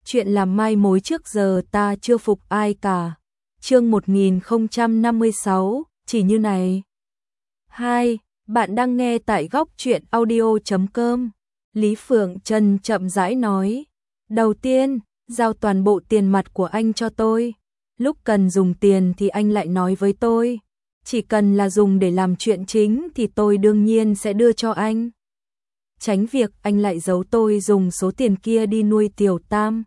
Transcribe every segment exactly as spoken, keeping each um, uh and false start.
chuyện làm mai mối trước giờ ta chưa phục ai cả. Chương một nghìn không trăm năm mươi sáu, chỉ như này. hai. Bạn đang nghe tại góc truyện audio chấm com. Lý Phượng Trân chậm rãi nói. Đầu tiên, giao toàn bộ tiền mặt của anh cho tôi. Lúc cần dùng tiền thì anh lại nói với tôi. Chỉ cần là dùng để làm chuyện chính thì tôi đương nhiên sẽ đưa cho anh. Tránh việc anh lại giấu tôi dùng số tiền kia đi nuôi Tiểu Tam.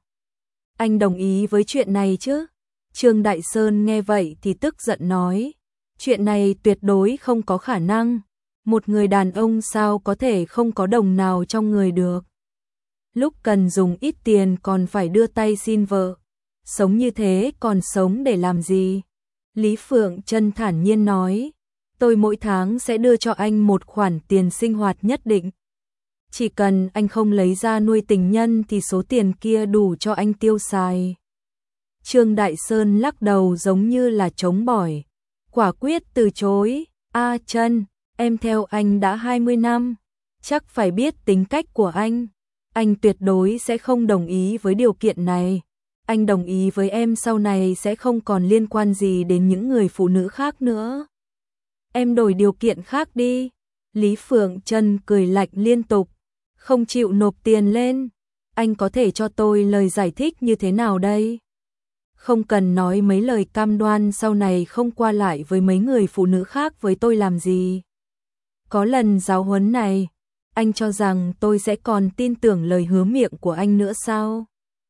Anh đồng ý với chuyện này chứ? Trương Đại Sơn nghe vậy thì tức giận nói. Chuyện này tuyệt đối không có khả năng. Một người đàn ông sao có thể không có đồng nào trong người được. Lúc cần dùng ít tiền còn phải đưa tay xin vợ. Sống như thế còn sống để làm gì? Lý Phượng Trân thản nhiên nói. Tôi mỗi tháng sẽ đưa cho anh một khoản tiền sinh hoạt nhất định. Chỉ cần anh không lấy ra nuôi tình nhân thì số tiền kia đủ cho anh tiêu xài. Trương Đại Sơn lắc đầu giống như là chống bỏi. Quả quyết từ chối. A Trân, em theo anh đã hai mươi năm. Chắc phải biết tính cách của anh. Anh tuyệt đối sẽ không đồng ý với điều kiện này. Anh đồng ý với em sau này sẽ không còn liên quan gì đến những người phụ nữ khác nữa. Em đổi điều kiện khác đi. Lý Phượng Trân cười lạnh liên tục. Không chịu nộp tiền lên. Anh có thể cho tôi lời giải thích như thế nào đây? Không cần nói mấy lời cam đoan sau này không qua lại với mấy người phụ nữ khác với tôi làm gì. Có lần giáo huấn này, anh cho rằng tôi sẽ còn tin tưởng lời hứa miệng của anh nữa sao?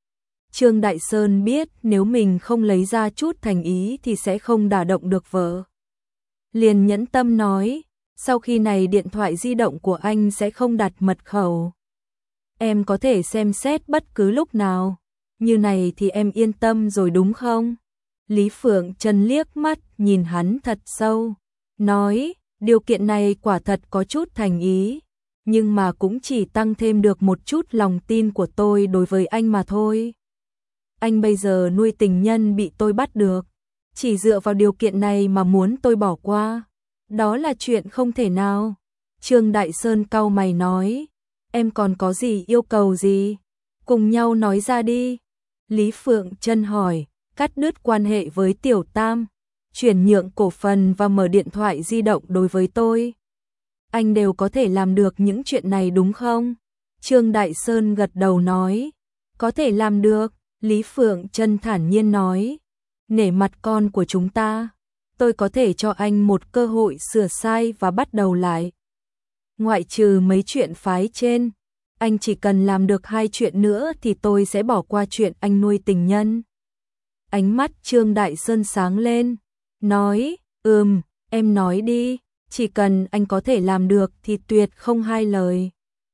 Trương Đại Sơn biết nếu mình không lấy ra chút thành ý thì sẽ không đả động được vợ. Liền nhẫn tâm nói, sau khi này điện thoại di động của anh sẽ không đặt mật khẩu. Em có thể xem xét bất cứ lúc nào. Như này thì em yên tâm rồi đúng không? Lý Phượng Trân liếc mắt nhìn hắn thật sâu. Nói, điều kiện này quả thật có chút thành ý. Nhưng mà cũng chỉ tăng thêm được một chút lòng tin của tôi đối với anh mà thôi. Anh bây giờ nuôi tình nhân bị tôi bắt được. Chỉ dựa vào điều kiện này mà muốn tôi bỏ qua. Đó là chuyện không thể nào. Trương Đại Sơn cau mày nói. Em còn có gì yêu cầu gì? Cùng nhau nói ra đi. Lý Phượng Trân hỏi, cắt đứt quan hệ với Tiểu Tam, chuyển nhượng cổ phần và mở điện thoại di động đối với tôi. Anh đều có thể làm được những chuyện này đúng không? Trương Đại Sơn gật đầu nói, có thể làm được. Lý Phượng Trân thản nhiên nói, nể mặt con của chúng ta, tôi có thể cho anh một cơ hội sửa sai và bắt đầu lại. Ngoại trừ mấy chuyện phái trên, anh chỉ cần làm được hai chuyện nữa thì tôi sẽ bỏ qua chuyện anh nuôi tình nhân. Ánh mắt Trương Đại Sơn sáng lên, nói, ừm, em nói đi, chỉ cần anh có thể làm được thì tuyệt không hai lời.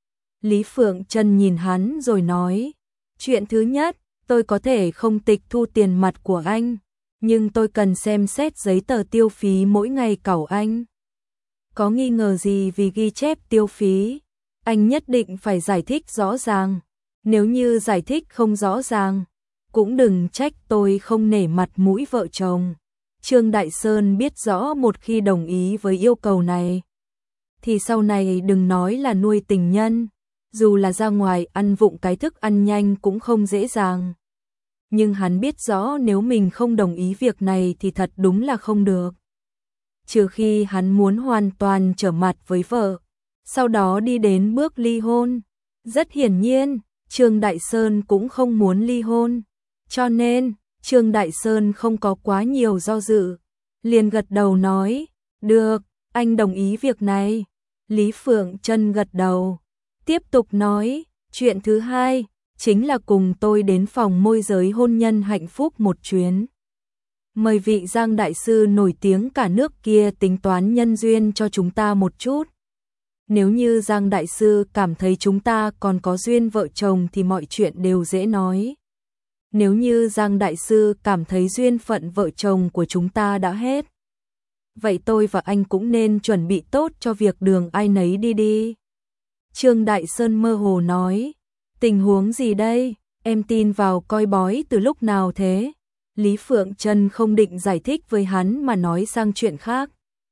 Lý Phượng Trân nhìn hắn rồi nói, chuyện thứ nhất, tôi có thể không tịch thu tiền mặt của anh, nhưng tôi cần xem xét giấy tờ tiêu phí mỗi ngày cẩu anh. Có nghi ngờ gì vì ghi chép tiêu phí? Anh nhất định phải giải thích rõ ràng. Nếu như giải thích không rõ ràng, cũng đừng trách tôi không nể mặt mũi vợ chồng. Trương Đại Sơn biết rõ một khi đồng ý với yêu cầu này, thì sau này đừng nói là nuôi tình nhân, dù là ra ngoài ăn vụng cái thức ăn nhanh cũng không dễ dàng. Nhưng hắn biết rõ nếu mình không đồng ý việc này thì thật đúng là không được. Trừ khi hắn muốn hoàn toàn trở mặt với vợ, sau đó đi đến bước ly hôn. Rất hiển nhiên, Trương Đại Sơn cũng không muốn ly hôn. Cho nên, Trương Đại Sơn không có quá nhiều do dự. Liền gật đầu nói, được, anh đồng ý việc này. Lý Phượng Trân gật đầu. Tiếp tục nói, chuyện thứ hai, chính là cùng tôi đến phòng môi giới hôn nhân hạnh phúc một chuyến. Mời vị Giang Đại Sư nổi tiếng cả nước kia tính toán nhân duyên cho chúng ta một chút. Nếu như Giang Đại Sư cảm thấy chúng ta còn có duyên vợ chồng thì mọi chuyện đều dễ nói. Nếu như Giang Đại Sư cảm thấy duyên phận vợ chồng của chúng ta đã hết, vậy tôi và anh cũng nên chuẩn bị tốt cho việc đường ai nấy đi đi. Trương Đại Sơn mơ hồ nói, tình huống gì đây, em tin vào coi bói từ lúc nào thế? Lý Phượng Trân không định giải thích với hắn mà nói sang chuyện khác.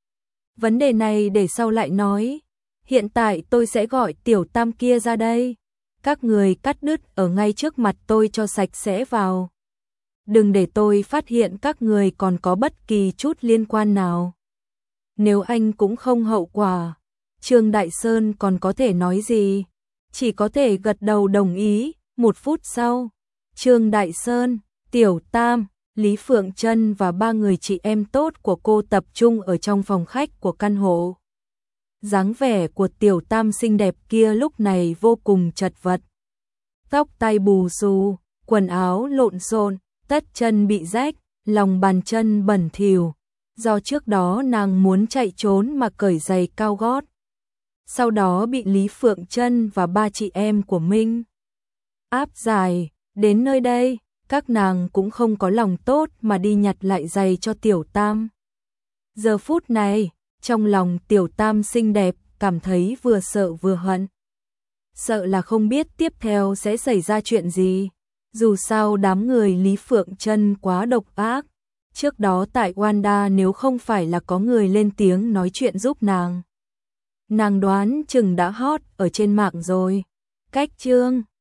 Vấn đề này để sau lại nói. Hiện tại tôi sẽ gọi Tiểu Tam kia ra đây. các người cắt đứt ở ngay trước mặt tôi cho sạch sẽ vào. Đừng để tôi phát hiện các người còn có bất kỳ chút liên quan nào. Nếu anh cũng không hậu quả, Trương Đại Sơn còn có thể nói gì? Chỉ có thể gật đầu đồng ý. Một phút sau, Trương Đại Sơn, Tiểu Tam, Lý Phượng Trân và ba người chị em tốt của cô tập trung ở trong phòng khách của căn hộ. Dáng vẻ của Tiểu Tam xinh đẹp kia lúc này vô cùng chật vật. Tóc tai bù xù, quần áo lộn xộn, tất chân bị rách, lòng bàn chân bẩn thỉu. Do trước đó nàng muốn chạy trốn mà cởi giày cao gót. Sau đó bị Lý Phượng Trân và ba chị em của Minh áp giải. Đến nơi đây, các nàng cũng không có lòng tốt mà đi nhặt lại giày cho Tiểu Tam. Giờ phút này, trong lòng Tiểu Tam xinh đẹp, cảm thấy vừa sợ vừa hận. Sợ là không biết tiếp theo sẽ xảy ra chuyện gì. Dù sao đám người Lý Phượng Trân quá độc ác. Trước đó tại Wanda nếu không phải là có người lên tiếng nói chuyện giúp nàng, nàng đoán chừng đã hot ở trên mạng rồi. Cách chương